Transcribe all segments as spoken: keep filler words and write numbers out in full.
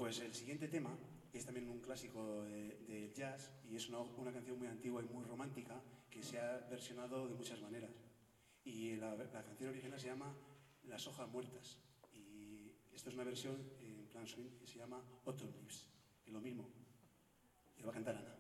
Pues el siguiente tema es también un clásico de, de jazz y es una, una canción muy antigua y muy romántica que se ha versionado de muchas maneras. Y la, la canción original se llama Las hojas muertas. Y esto es una versión en plan swing que se llama Autumn Leaves. Y lo mismo. Y lo va a cantar Ana.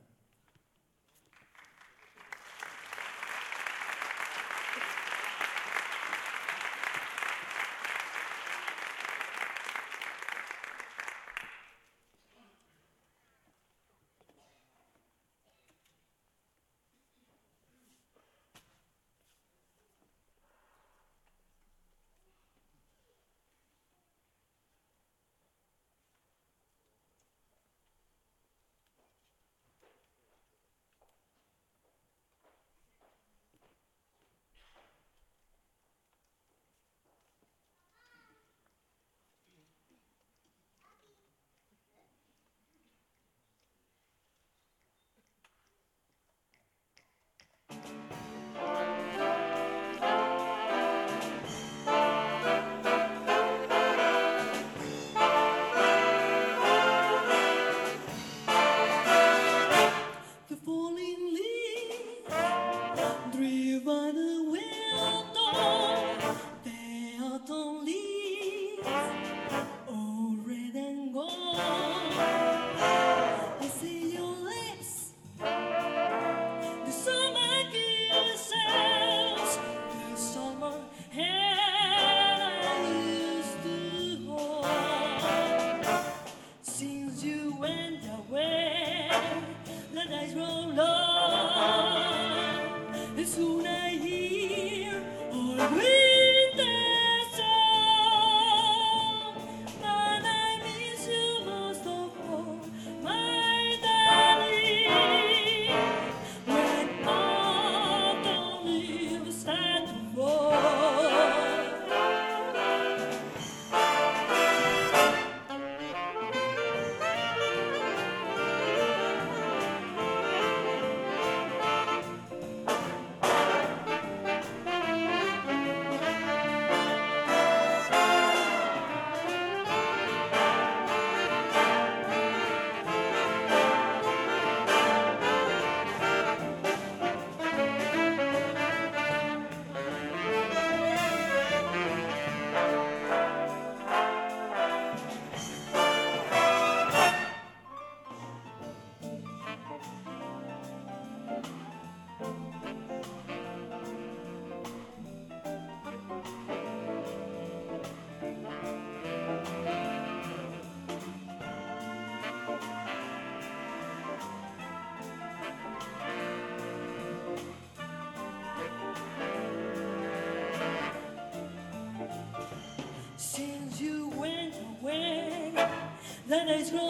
The days grow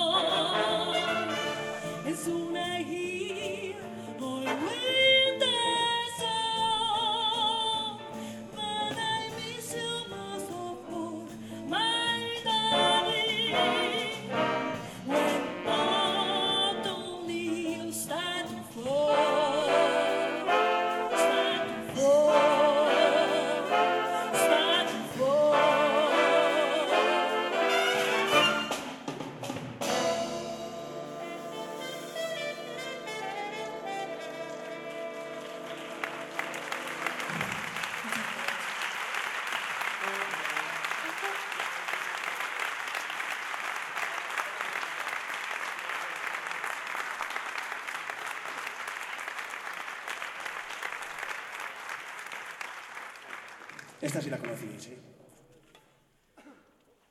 long, and soon I hear our winter song. But I miss you most of all, my darling. When autumn leaves start to fall, start to fall, start to fall. Esta sí la conocíais, ¿eh?